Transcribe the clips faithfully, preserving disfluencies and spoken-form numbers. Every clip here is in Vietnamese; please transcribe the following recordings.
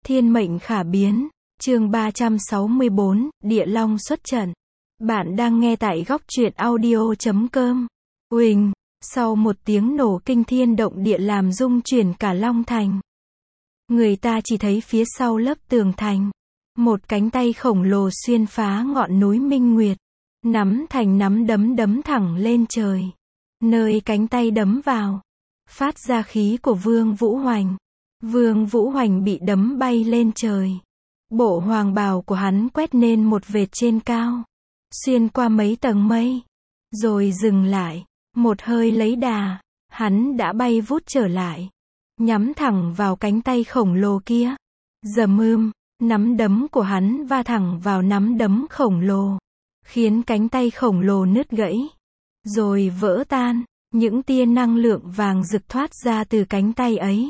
Thiên mệnh khả biến, chương ba trăm sáu mươi bốn, Địa Long xuất trận. Bạn đang nghe tại góc truyện audio chấm com. Uỳnh, sau một tiếng nổ kinh thiên động địa làm rung chuyển cả Long Thành. Người ta chỉ thấy phía sau lớp tường thành, một cánh tay khổng lồ xuyên phá ngọn núi Minh Nguyệt, nắm thành nắm đấm đấm thẳng lên trời. Nơi cánh tay đấm vào, phát ra khí của Vương Vũ Hoành. Vương Vũ Hoành bị đấm bay lên trời. Bộ hoàng bào của hắn quét nên một vệt trên cao, xuyên qua mấy tầng mây, rồi dừng lại, một hơi lấy đà, hắn đã bay vút trở lại, nhắm thẳng vào cánh tay khổng lồ kia. Dầm ưm, nắm đấm của hắn va thẳng vào nắm đấm khổng lồ, khiến cánh tay khổng lồ nứt gãy, rồi vỡ tan, những tia năng lượng vàng rực thoát ra từ cánh tay ấy,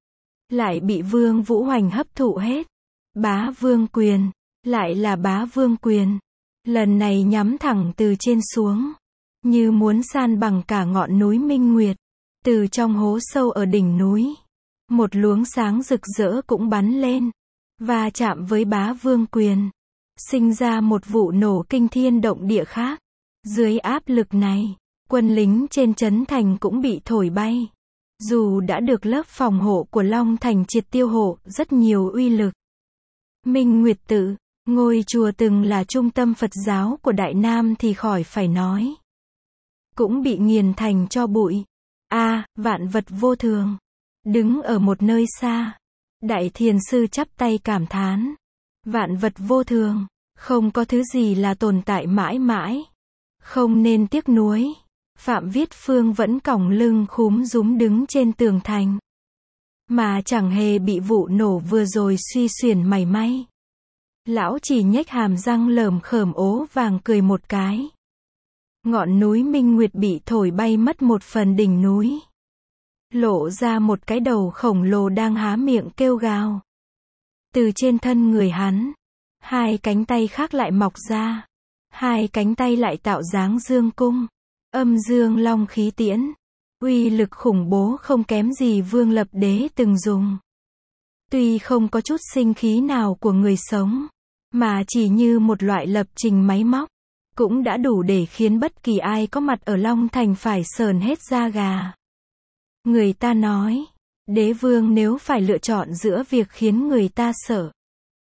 lại bị Vương Vũ Hoành hấp thụ hết. Bá Vương quyền, lại là Bá Vương quyền, lần này nhắm thẳng từ trên xuống, như muốn san bằng cả ngọn núi Minh Nguyệt. Từ trong hố sâu ở đỉnh núi, một luống sáng rực rỡ cũng bắn lên, và chạm với Bá Vương quyền, sinh ra một vụ nổ kinh thiên động địa khác. Dưới áp lực này, quân lính trên trấn thành cũng bị thổi bay. Dù đã được lớp phòng hộ của Long Thành triệt tiêu hộ rất nhiều uy lực. Minh Nguyệt Tự, ngôi chùa từng là trung tâm Phật giáo của Đại Nam thì khỏi phải nói, cũng bị nghiền thành tro bụi. A, à, vạn vật vô thường. Đứng ở một nơi xa, Đại Thiền Sư chắp tay cảm thán. Vạn vật vô thường, không có thứ gì là tồn tại mãi mãi. Không nên tiếc nuối. Phạm Viết Phương vẫn còng lưng khúm rúm đứng trên tường thành, mà chẳng hề bị vụ nổ vừa rồi suy xuyển mảy may. Lão chỉ nhếch hàm răng lởm khởm ố vàng cười một cái. Ngọn núi Minh Nguyệt bị thổi bay mất một phần đỉnh núi, lộ ra một cái đầu khổng lồ đang há miệng kêu gào. Từ trên thân người hắn, hai cánh tay khác lại mọc ra, hai cánh tay lại tạo dáng dương cung, âm dương long khí tiễn, uy lực khủng bố không kém gì Vương Lập Đế từng dùng. Tuy không có chút sinh khí nào của người sống, mà chỉ như một loại lập trình máy móc, cũng đã đủ để khiến bất kỳ ai có mặt ở Long Thành phải sởn hết da gà. Người ta nói, đế vương nếu phải lựa chọn giữa việc khiến người ta sợ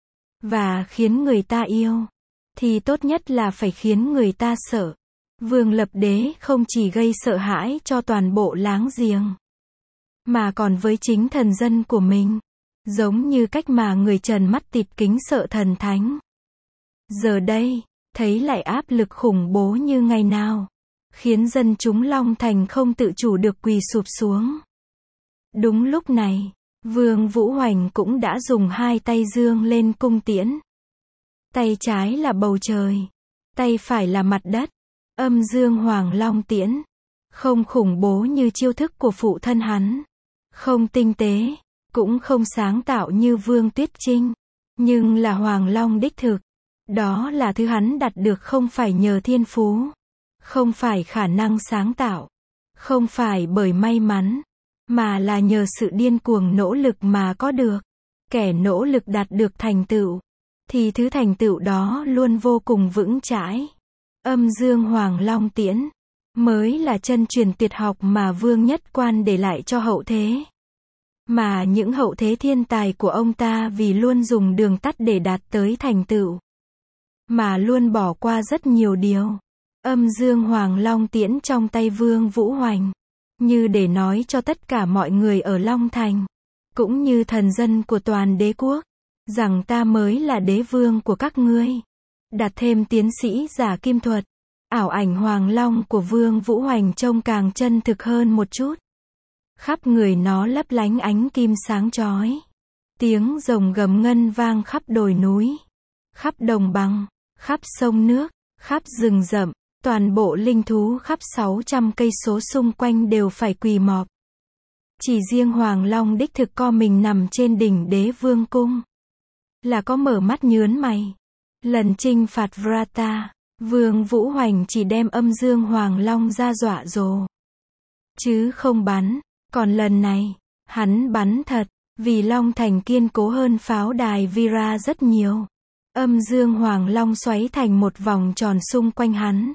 và khiến người ta yêu, thì tốt nhất là phải khiến người ta sợ. Vương Lập Đế không chỉ gây sợ hãi cho toàn bộ láng giềng, mà còn với chính thần dân của mình, giống như cách mà người Trần mắt tịt kính sợ thần thánh. Giờ đây, thấy lại áp lực khủng bố như ngày nào, khiến dân chúng Long Thành không tự chủ được quỳ sụp xuống. Đúng lúc này, Vương Vũ Hoành cũng đã dùng hai tay dương lên cung tiễn. Tay trái là bầu trời, tay phải là mặt đất. Âm dương Hoàng Long tiễn, không khủng bố như chiêu thức của phụ thân hắn, không tinh tế, cũng không sáng tạo như Vương Tuyết Trinh, nhưng là Hoàng Long đích thực. Đó là thứ hắn đạt được không phải nhờ thiên phú, không phải khả năng sáng tạo, không phải bởi may mắn, mà là nhờ sự điên cuồng nỗ lực mà có được. Kẻ nỗ lực đạt được thành tựu, thì thứ thành tựu đó luôn vô cùng vững chãi. Âm dương Hoàng Long tiễn mới là chân truyền tuyệt học mà Vương Nhất Quan để lại cho hậu thế, mà những hậu thế thiên tài của ông ta vì luôn dùng đường tắt để đạt tới thành tựu, mà luôn bỏ qua rất nhiều điều. Âm dương Hoàng Long tiễn trong tay Vương Vũ Hoành, như để nói cho tất cả mọi người ở Long Thành, cũng như thần dân của toàn đế quốc, rằng ta mới là đế vương của các ngươi. Đặt thêm tiến sĩ giả kim thuật, ảo ảnh Hoàng Long của Vương Vũ Hoành trông càng chân thực hơn một chút. Khắp người nó lấp lánh ánh kim sáng chói. Tiếng rồng gầm ngân vang khắp đồi núi, khắp đồng bằng, khắp sông nước, khắp rừng rậm, toàn bộ linh thú khắp sáu trăm cây số xung quanh đều phải quỳ mọp. Chỉ riêng Hoàng Long đích thực co mình nằm trên đỉnh đế vương cung, là có mở mắt nhướn mày. Lần chinh phạt Vrata, Vương Vũ Hoành chỉ đem âm dương Hoàng Long ra dọa dồ, chứ không bắn. Còn lần này, hắn bắn thật. Vì Long Thành kiên cố hơn pháo đài Vira rất nhiều. Âm dương Hoàng Long xoáy thành một vòng tròn xung quanh hắn.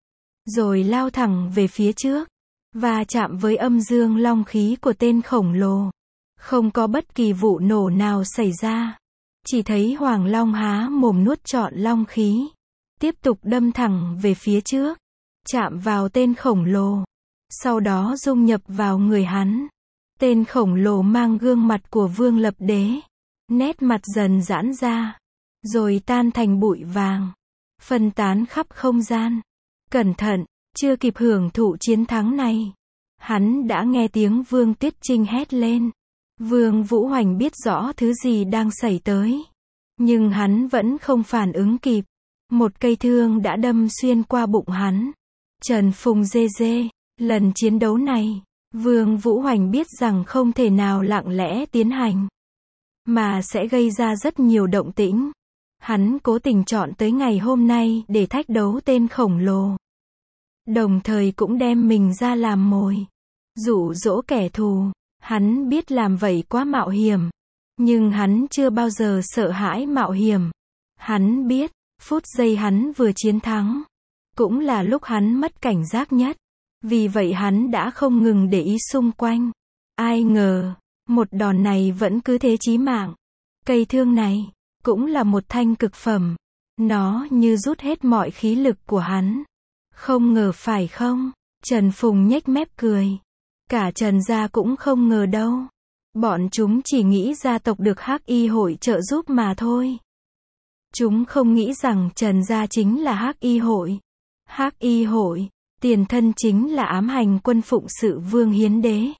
Rồi lao thẳng về phía trước. Và chạm với âm dương long khí của tên khổng lồ. Không có bất kỳ vụ nổ nào xảy ra. Chỉ thấy Hoàng Long há mồm nuốt trọn long khí. Tiếp tục đâm thẳng về phía trước. Chạm vào tên khổng lồ. Sau đó dung nhập vào người hắn. Tên khổng lồ mang gương mặt của Vương Lập Đế. Nét mặt dần giãn ra. Rồi tan thành bụi vàng. Phân tán khắp không gian. Cẩn thận, chưa kịp hưởng thụ chiến thắng này. Hắn đã nghe tiếng Vương Tuyết Trinh hét lên. Vương Vũ Hoành biết rõ thứ gì đang xảy tới. Nhưng hắn vẫn không phản ứng kịp. Một cây thương đã đâm xuyên qua bụng hắn. Trần Phùng dê dê, lần chiến đấu này, Vương Vũ Hoành biết rằng không thể nào lặng lẽ tiến hành. Mà sẽ gây ra rất nhiều động tĩnh. Hắn cố tình chọn tới ngày hôm nay để thách đấu tên khổng lồ. Đồng thời cũng đem mình ra làm mồi. Dụ dỗ kẻ thù. Hắn biết làm vậy quá mạo hiểm. Nhưng hắn chưa bao giờ sợ hãi mạo hiểm. Hắn biết, phút giây hắn vừa chiến thắng. Cũng là lúc hắn mất cảnh giác nhất. Vì vậy hắn đã không ngừng để ý xung quanh. Ai ngờ, một đòn này vẫn cứ thế chí mạng. Cây thương này, cũng là một thanh cực phẩm. Nó như rút hết mọi khí lực của hắn. Không ngờ phải không? Trần Phùng nhếch mép cười. Cả Trần gia cũng không ngờ đâu. Bọn chúng chỉ nghĩ gia tộc được Hắc Y hội trợ giúp mà thôi. Chúng không nghĩ rằng Trần gia chính là Hắc Y hội. Hắc Y hội, tiền thân chính là ám hành quân phụng sự Vương Hiến Đế.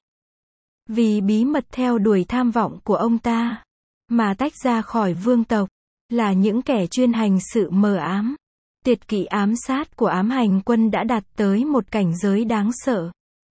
Vì bí mật theo đuổi tham vọng của ông ta, mà tách ra khỏi vương tộc, là những kẻ chuyên hành sự mờ ám. Tuyệt kỹ ám sát của ám hành quân đã đạt tới một cảnh giới đáng sợ.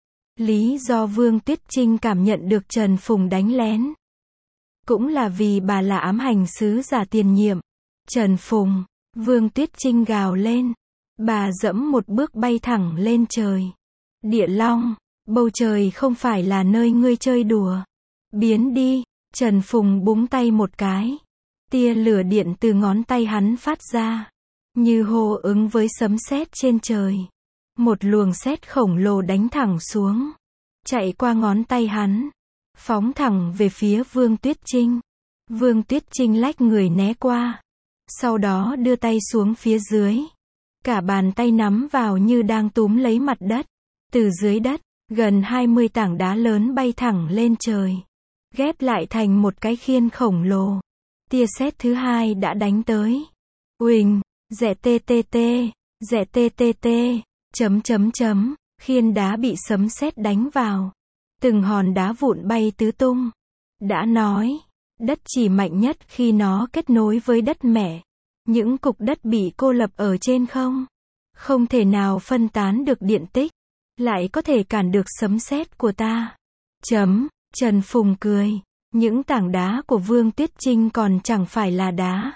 Lý do Vương Tuyết Trinh cảm nhận được Trần Phùng đánh lén, cũng là vì bà là ám hành sứ giả tiền nhiệm. Trần Phùng, Vương Tuyết Trinh gào lên. Bà dẫm một bước bay thẳng lên trời. Địa Long, bầu trời không phải là nơi ngươi chơi đùa. Biến đi. Trần Phùng búng tay một cái. Tia lửa điện từ ngón tay hắn phát ra. Như hô ứng với sấm sét trên trời. Một luồng sét khổng lồ đánh thẳng xuống. Chạy qua ngón tay hắn. Phóng thẳng về phía Vương Tuyết Trinh. Vương Tuyết Trinh lách người né qua. Sau đó đưa tay xuống phía dưới. Cả bàn tay nắm vào như đang túm lấy mặt đất. Từ dưới đất, gần hai mươi tảng đá lớn bay thẳng lên trời. Ghép lại thành một cái khiên khổng lồ. Tia sét thứ hai đã đánh tới. Uỳnh, rẻ tê tê tê, rẻ tê tê tê, chấm chấm chấm, khiên đá bị sấm sét đánh vào. Từng hòn đá vụn bay tứ tung. Đã nói, đất chỉ mạnh nhất khi nó kết nối với đất mẹ. Những cục đất bị cô lập ở trên không. Không thể nào phân tán được điện tích. Lại có thể cản được sấm sét của ta. Chấm, Trần Phùng cười. Những tảng đá của Vương Tuyết Trinh còn chẳng phải là đá.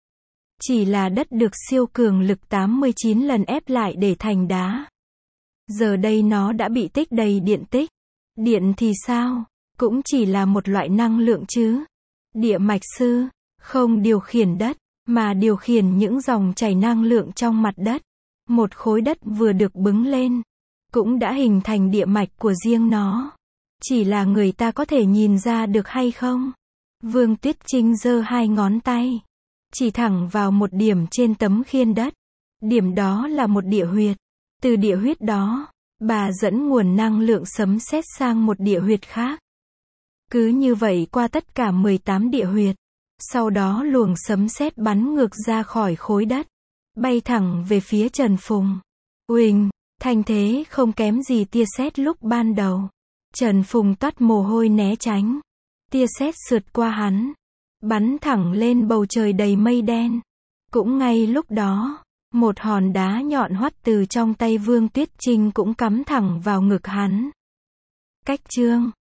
Chỉ là đất được siêu cường lực tám mươi chín lần ép lại để thành đá. Giờ đây nó đã bị tích đầy điện tích. Điện thì sao? Cũng chỉ là một loại năng lượng chứ. Địa mạch sư, không điều khiển đất, mà điều khiển những dòng chảy năng lượng trong mặt đất. Một khối đất vừa được bứng lên, cũng đã hình thành địa mạch của riêng nó. Chỉ là người ta có thể nhìn ra được hay không? Vương Tuyết Trinh giơ hai ngón tay, chỉ thẳng vào một điểm trên tấm khiên đất. Điểm đó là một địa huyệt. Từ địa huyết đó, bà dẫn nguồn năng lượng sấm sét sang một địa huyệt khác. Cứ như vậy qua tất cả mười tám địa huyệt. Sau đó luồng sấm sét bắn ngược ra khỏi khối đất, bay thẳng về phía Trần Phùng. Uỳnh, thành thế không kém gì tia sét lúc ban đầu. Trần Phùng toát mồ hôi né tránh. Tia sét sượt qua hắn, bắn thẳng lên bầu trời đầy mây đen. Cũng ngay lúc đó, một hòn đá nhọn hoắt từ trong tay Vương Tuyết Trinh cũng cắm thẳng vào ngực hắn. Cách chương